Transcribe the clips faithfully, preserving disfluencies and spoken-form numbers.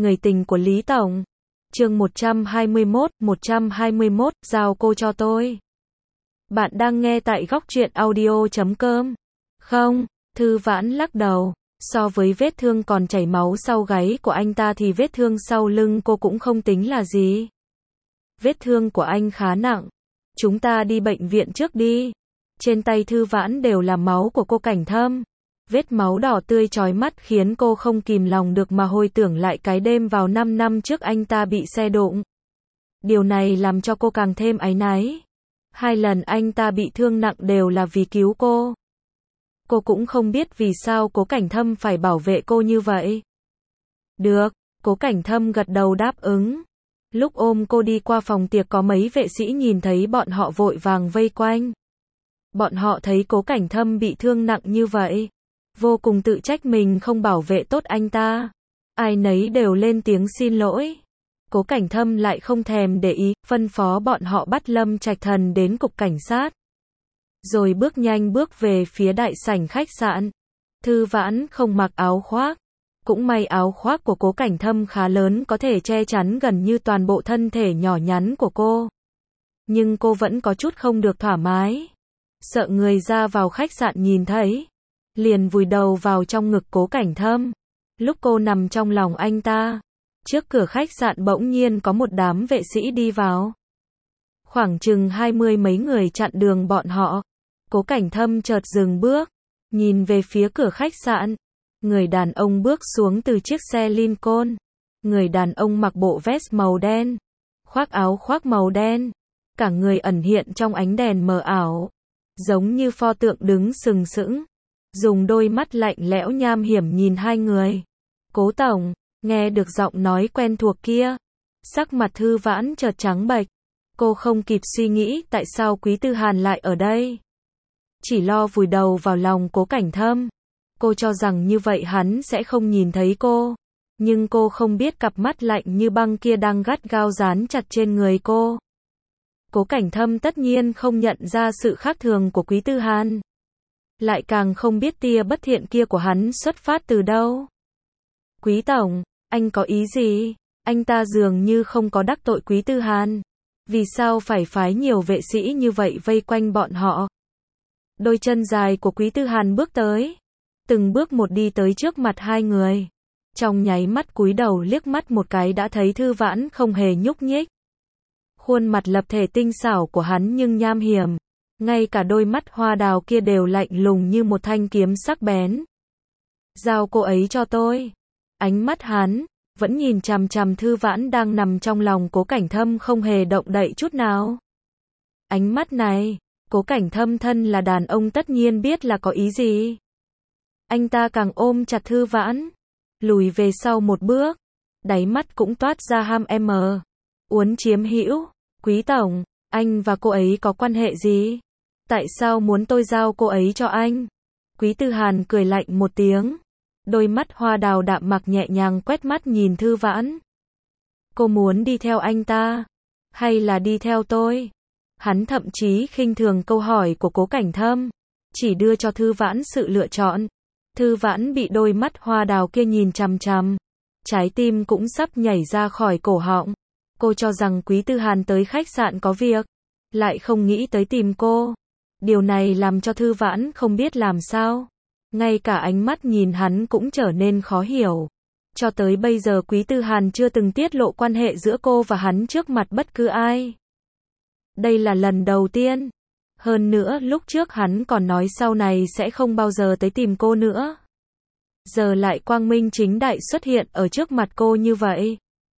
Người tình của Lý Tổng. Chương một trăm hai mươi mốt, một trăm hai mươi mốt, giao cô cho tôi. Bạn đang nghe tại góc truyện audio chấm com. Không, Thư Vãn lắc đầu. So với vết thương còn chảy máu sau gáy của anh ta thì vết thương sau lưng cô cũng không tính là gì. Vết thương của anh khá nặng. Chúng ta đi bệnh viện trước đi. Trên tay Thư Vãn đều là máu của cô Cảnh Thâm. Vết máu đỏ tươi chói mắt khiến cô không kìm lòng được mà hồi tưởng lại cái đêm vào năm năm trước anh ta bị xe đụng. Điều này làm cho cô càng thêm áy náy. Hai lần anh ta bị thương nặng đều là vì cứu cô. Cô cũng không biết vì sao Cố Cảnh Thâm phải bảo vệ cô như vậy. Được, Cố Cảnh Thâm gật đầu đáp ứng. Lúc ôm cô đi qua phòng tiệc có mấy vệ sĩ nhìn thấy bọn họ vội vàng vây quanh. Bọn họ thấy Cố Cảnh Thâm bị thương nặng như vậy, vô cùng tự trách mình không bảo vệ tốt anh ta. Ai nấy đều lên tiếng xin lỗi. Cố Cảnh Thâm lại không thèm để ý, phân phó bọn họ bắt Lâm Trạch Thần đến cục cảnh sát. Rồi bước nhanh bước về phía đại sảnh khách sạn. Thư Vãn không mặc áo khoác. Cũng may áo khoác của Cố Cảnh Thâm khá lớn, có thể che chắn gần như toàn bộ thân thể nhỏ nhắn của cô. Nhưng cô vẫn có chút không được thoải mái. Sợ người ra vào khách sạn nhìn thấy, liền vùi đầu vào trong ngực Cố Cảnh Thâm. Lúc cô nằm trong lòng anh ta, trước cửa khách sạn bỗng nhiên có một đám vệ sĩ đi vào. Khoảng chừng hai mươi mấy người chặn đường bọn họ. Cố Cảnh Thâm chợt dừng bước, nhìn về phía cửa khách sạn. Người đàn ông bước xuống từ chiếc xe Lincoln. Người đàn ông mặc bộ vest màu đen, khoác áo khoác màu đen, cả người ẩn hiện trong ánh đèn mờ ảo, giống như pho tượng đứng sừng sững, dùng đôi mắt lạnh lẽo nham hiểm nhìn hai người. Cố Tổng, nghe được giọng nói quen thuộc kia, sắc mặt Thư Vãn chợt trắng bệch. Cô không kịp suy nghĩ tại sao Quý Tư Hàn lại ở đây, chỉ lo vùi đầu vào lòng Cố Cảnh Thâm. Cô cho rằng như vậy hắn sẽ không nhìn thấy cô, nhưng cô không biết cặp mắt lạnh như băng kia đang gắt gao dán chặt trên người cô. Cố Cảnh Thâm tất nhiên không nhận ra sự khác thường của Quý Tư Hàn, lại càng không biết tia bất thiện kia của hắn xuất phát từ đâu. Quý Tổng, anh có ý gì? Anh ta dường như không có đắc tội Quý Tư Hàn, vì sao phải phái nhiều vệ sĩ như vậy vây quanh bọn họ? Đôi chân dài của Quý Tư Hàn bước tới, từng bước một đi tới trước mặt hai người. Trong nháy mắt cúi đầu liếc mắt một cái đã thấy Thư Vãn không hề nhúc nhích. Khuôn mặt lập thể tinh xảo của hắn nhưng nham hiểm, ngay cả đôi mắt hoa đào kia đều lạnh lùng như một thanh kiếm sắc bén. Giao cô ấy cho tôi. Ánh mắt hắn vẫn nhìn chằm chằm Thư Vãn đang nằm trong lòng Cố Cảnh Thâm, không hề động đậy chút nào. Ánh mắt này, Cố Cảnh Thâm thân là đàn ông tất nhiên biết là có ý gì. Anh ta càng ôm chặt Thư Vãn, lùi về sau một bước, đáy mắt cũng toát ra ham em, uốn chiếm hữu. Quý Tổng, anh và cô ấy có quan hệ gì? Tại sao muốn tôi giao cô ấy cho anh? Quý Tư Hàn cười lạnh một tiếng, đôi mắt hoa đào đạm mạc nhẹ nhàng quét mắt nhìn Thư Vãn. Cô muốn đi theo anh ta, hay là đi theo tôi? Hắn thậm chí khinh thường câu hỏi của Cố Cảnh Thâm, chỉ đưa cho Thư Vãn sự lựa chọn. Thư Vãn bị đôi mắt hoa đào kia nhìn chằm chằm, trái tim cũng sắp nhảy ra khỏi cổ họng. Cô cho rằng Quý Tư Hàn tới khách sạn có việc, lại không nghĩ tới tìm cô. Điều này làm cho Thư Vãn không biết làm sao. Ngay cả ánh mắt nhìn hắn cũng trở nên khó hiểu. Cho tới bây giờ Quý Tư Hàn chưa từng tiết lộ quan hệ giữa cô và hắn trước mặt bất cứ ai. Đây là lần đầu tiên. Hơn nữa lúc trước hắn còn nói sau này sẽ không bao giờ tới tìm cô nữa. Giờ lại quang minh chính đại xuất hiện ở trước mặt cô như vậy.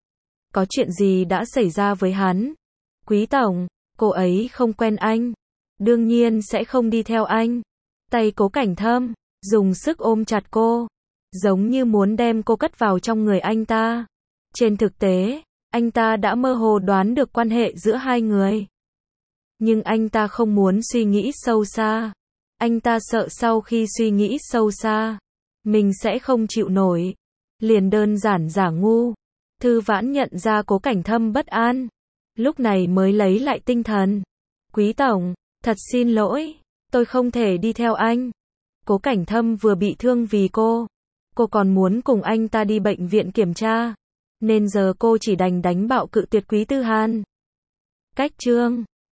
Có chuyện gì đã xảy ra với hắn? Quý Tổng, cô ấy không quen anh, đương nhiên sẽ không đi theo anh. Tay Cố Cảnh Thâm dùng sức ôm chặt cô, giống như muốn đem cô cất vào trong người anh ta. Trên thực tế, anh ta đã mơ hồ đoán được quan hệ giữa hai người. Nhưng anh ta không muốn suy nghĩ sâu xa. Anh ta sợ sau khi suy nghĩ sâu xa, mình sẽ không chịu nổi. Liền đơn giản giả ngu. Thư Vãn nhận ra Cố Cảnh Thâm bất an, lúc này mới lấy lại tinh thần. Quý Tổng, thật xin lỗi, tôi không thể đi theo anh. Cố Cảnh Thâm vừa bị thương vì cô, cô còn muốn cùng anh ta đi bệnh viện kiểm tra, nên giờ cô chỉ đành đánh bạo cự tuyệt Quý Tư Hàn. Cách chương